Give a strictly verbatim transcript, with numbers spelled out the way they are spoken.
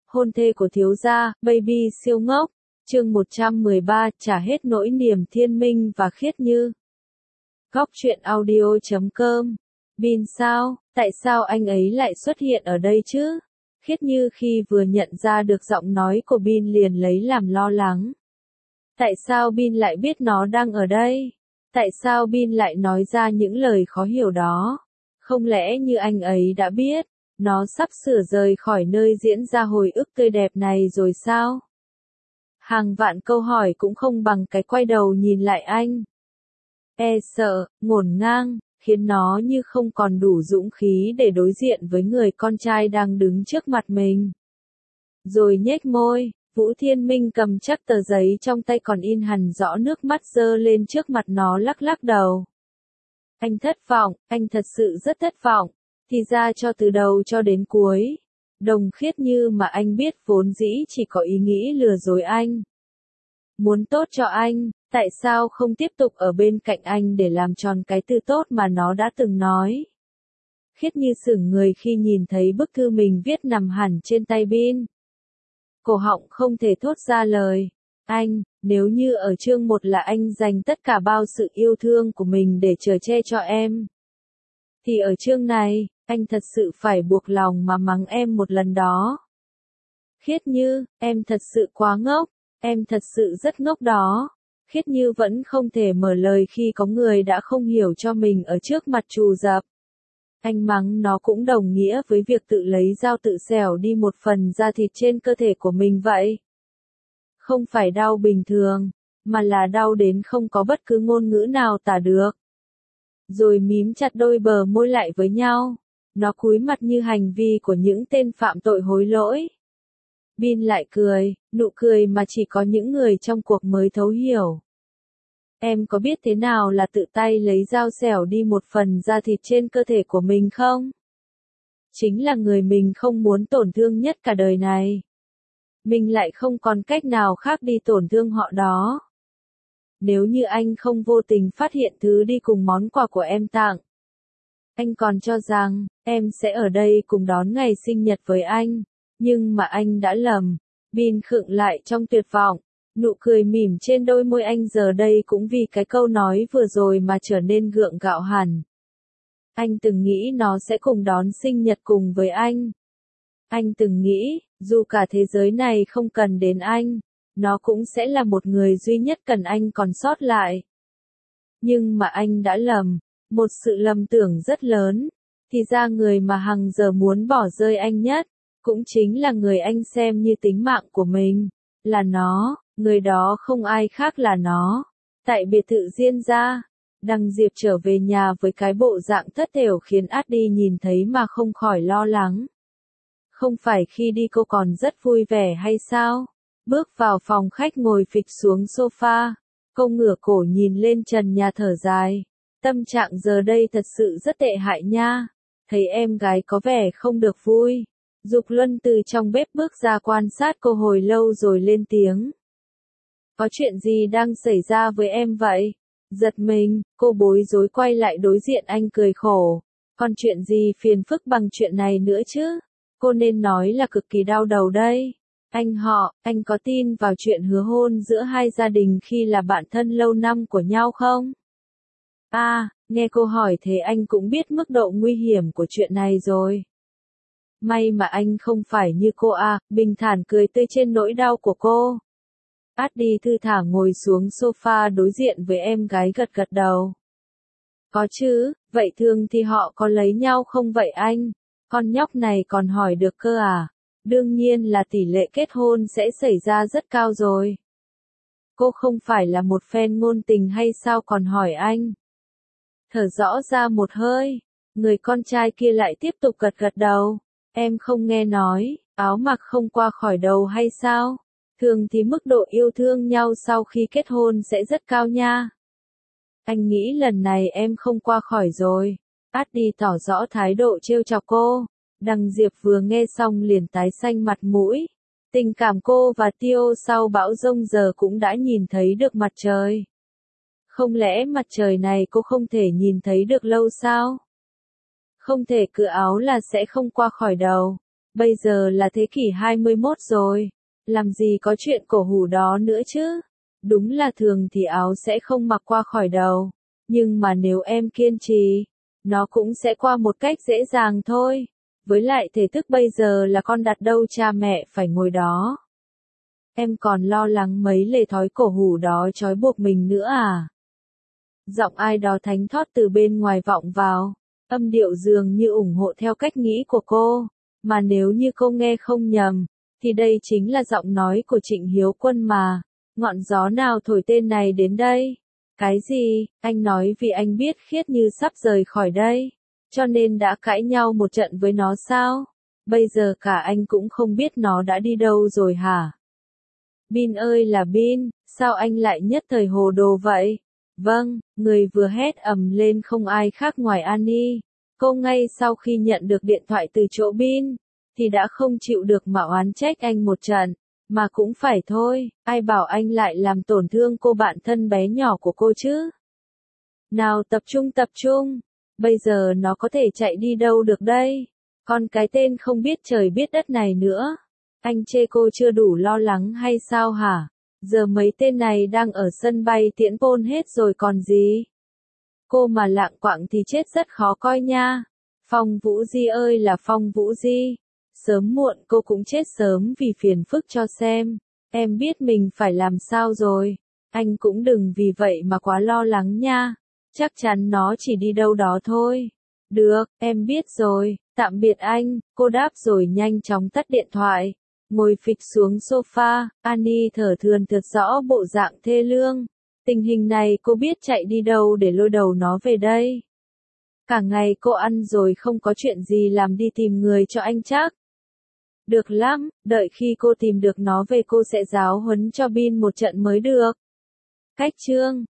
hôn thê của thiếu gia, baby siêu ngốc, chương một trăm mười ba, trả hết nỗi niềm Thiên Minh và Khiết Như. Góc truyện audio chấm com. Bin sao, tại sao anh ấy lại xuất hiện ở đây chứ? Khiết Như khi vừa nhận ra được giọng nói của Bin liền lấy làm lo lắng. Tại sao Bin lại biết nó đang ở đây? Tại sao Bin lại nói ra những lời khó hiểu đó? Không lẽ như anh ấy đã biết, nó sắp sửa rời khỏi nơi diễn ra hồi ức tươi đẹp này rồi sao? Hàng vạn câu hỏi cũng không bằng cái quay đầu nhìn lại anh. E sợ, ngổn ngang, khiến nó như không còn đủ dũng khí để đối diện với người con trai đang đứng trước mặt mình. Rồi nhếch môi, Vũ Thiên Minh cầm chắc tờ giấy trong tay còn in hằn rõ nước mắt giơ lên trước mặt nó lắc lắc đầu. Anh thất vọng, anh thật sự rất thất vọng, thì ra cho từ đầu cho đến cuối. Đồng Khiết Như mà anh biết vốn dĩ chỉ có ý nghĩ lừa dối anh. Muốn tốt cho anh, tại sao không tiếp tục ở bên cạnh anh để làm tròn cái từ tốt mà nó đã từng nói. Khiết Như sững người khi nhìn thấy bức thư mình viết nằm hẳn trên tay Bin. Cổ họng không thể thốt ra lời. Anh, nếu như ở chương một là anh dành tất cả bao sự yêu thương của mình để chở che cho em, thì ở chương này, anh thật sự phải buộc lòng mà mắng em một lần đó. Khiết Như, em thật sự quá ngốc, em thật sự rất ngốc đó. Khiết Như vẫn không thể mở lời khi có người đã không hiểu cho mình ở trước mặt trù dập. Anh mắng nó cũng đồng nghĩa với việc tự lấy dao tự xẻo đi một phần da thịt trên cơ thể của mình vậy. Không phải đau bình thường, mà là đau đến không có bất cứ ngôn ngữ nào tả được. Rồi mím chặt đôi bờ môi lại với nhau, nó cúi mặt như hành vi của những tên phạm tội hối lỗi. Bin lại cười, nụ cười mà chỉ có những người trong cuộc mới thấu hiểu. Em có biết thế nào là tự tay lấy dao xẻo đi một phần da thịt trên cơ thể của mình không? Chính là người mình không muốn tổn thương nhất cả đời này. Mình lại không còn cách nào khác đi tổn thương họ đó. Nếu như anh không vô tình phát hiện thứ đi cùng món quà của em tặng, anh còn cho rằng em sẽ ở đây cùng đón ngày sinh nhật với anh, nhưng mà anh đã lầm. Bin khựng lại trong tuyệt vọng, nụ cười mỉm trên đôi môi anh giờ đây cũng vì cái câu nói vừa rồi mà trở nên gượng gạo hẳn. Anh từng nghĩ nó sẽ cùng đón sinh nhật cùng với anh. Anh từng nghĩ, dù cả thế giới này không cần đến anh, nó cũng sẽ là một người duy nhất cần anh còn sót lại. Nhưng mà anh đã lầm, một sự lầm tưởng rất lớn, thì ra người mà hằng giờ muốn bỏ rơi anh nhất, cũng chính là người anh xem như tính mạng của mình, là nó, người đó không ai khác là nó. Tại biệt thự Diên gia, Đằng Diệp trở về nhà với cái bộ dạng thất thểu khiến Adi nhìn thấy mà không khỏi lo lắng. Không phải khi đi cô còn rất vui vẻ hay sao? Bước vào phòng khách ngồi phịch xuống sofa, cô ngửa cổ nhìn lên trần nhà thở dài. Tâm trạng giờ đây thật sự rất tệ hại nha. Thấy em gái có vẻ không được vui. Dục Luân từ trong bếp bước ra quan sát cô hồi lâu rồi lên tiếng. Có chuyện gì đang xảy ra với em vậy? Giật mình, cô bối rối quay lại đối diện anh cười khổ. Còn chuyện gì phiền phức bằng chuyện này nữa chứ? Cô nên nói là cực kỳ đau đầu đây. Anh họ, anh có tin vào chuyện hứa hôn giữa hai gia đình khi là bạn thân lâu năm của nhau không? À, nghe cô hỏi thế anh cũng biết mức độ nguy hiểm của chuyện này rồi. May mà anh không phải như cô à, bình thản cười tươi trên nỗi đau của cô. Adi thư thả ngồi xuống sofa đối diện với em gái gật gật đầu. Có chứ, vậy thường thì họ có lấy nhau không vậy anh? Con nhóc này còn hỏi được cơ à? Đương nhiên là tỷ lệ kết hôn sẽ xảy ra rất cao rồi. Cô không phải là một fan ngôn tình hay sao còn hỏi anh? Thở rõ ra một hơi, người con trai kia lại tiếp tục gật gật đầu. Em không nghe nói, áo mặc không qua khỏi đầu hay sao? Thường thì mức độ yêu thương nhau sau khi kết hôn sẽ rất cao nha. Anh nghĩ lần này em không qua khỏi rồi. Adi tỏ rõ thái độ trêu chọc cô. Đằng Diệp vừa nghe xong liền tái xanh mặt mũi. Tình cảm cô và Tiêu sau bão giông giờ cũng đã nhìn thấy được mặt trời. Không lẽ mặt trời này cô không thể nhìn thấy được lâu sao? Không thể cựa áo là sẽ không qua khỏi đầu. Bây giờ là thế kỷ hai mươi mốt rồi, làm gì có chuyện cổ hủ đó nữa chứ? Đúng là thường thì áo sẽ không mặc qua khỏi đầu, nhưng mà nếu em kiên trì, nó cũng sẽ qua một cách dễ dàng thôi. Với lại thể thức bây giờ là con đặt đâu cha mẹ phải ngồi đó. Em còn lo lắng mấy lề thói cổ hủ đó trói buộc mình nữa à? Giọng ai đó thánh thót từ bên ngoài vọng vào, âm điệu dường như ủng hộ theo cách nghĩ của cô, mà nếu như cô nghe không nhầm, thì đây chính là giọng nói của Trịnh Hiếu Quân mà. Ngọn gió nào thổi tên này đến đây? Cái gì? Anh nói vì anh biết Khiết Như sắp rời khỏi đây, cho nên đã cãi nhau một trận với nó sao? Bây giờ cả anh cũng không biết nó đã đi đâu rồi hả? Bin ơi là Bin, sao anh lại nhất thời hồ đồ vậy? Vâng, người vừa hét ầm lên không ai khác ngoài Annie. Cô ngay sau khi nhận được điện thoại từ chỗ Bin, thì đã không chịu được mà oán trách anh một trận. Mà cũng phải thôi, ai bảo anh lại làm tổn thương cô bạn thân bé nhỏ của cô chứ? Nào tập trung tập trung, bây giờ nó có thể chạy đi đâu được đây? Còn cái tên không biết trời biết đất này nữa. Anh chê cô chưa đủ lo lắng hay sao hả? Giờ mấy tên này đang ở sân bay tiễn Pôn hết rồi còn gì? Cô mà lạng quạng thì chết rất khó coi nha. Phong Vũ Di ơi là Phong Vũ Di. Sớm muộn cô cũng chết sớm vì phiền phức cho xem. Em biết mình phải làm sao rồi. Anh cũng đừng vì vậy mà quá lo lắng nha. Chắc chắn nó chỉ đi đâu đó thôi. Được, em biết rồi. Tạm biệt anh. Cô đáp rồi nhanh chóng tắt điện thoại. Ngồi phịch xuống sofa, Annie thở thườn thượt rõ bộ dạng thê lương. Tình hình này cô biết chạy đi đâu để lôi đầu nó về đây. Cả ngày cô ăn rồi không có chuyện gì làm đi tìm người cho anh chắc. Được lắm, đợi khi cô tìm được nó về cô sẽ giáo huấn cho Bin một trận mới được. Cách chương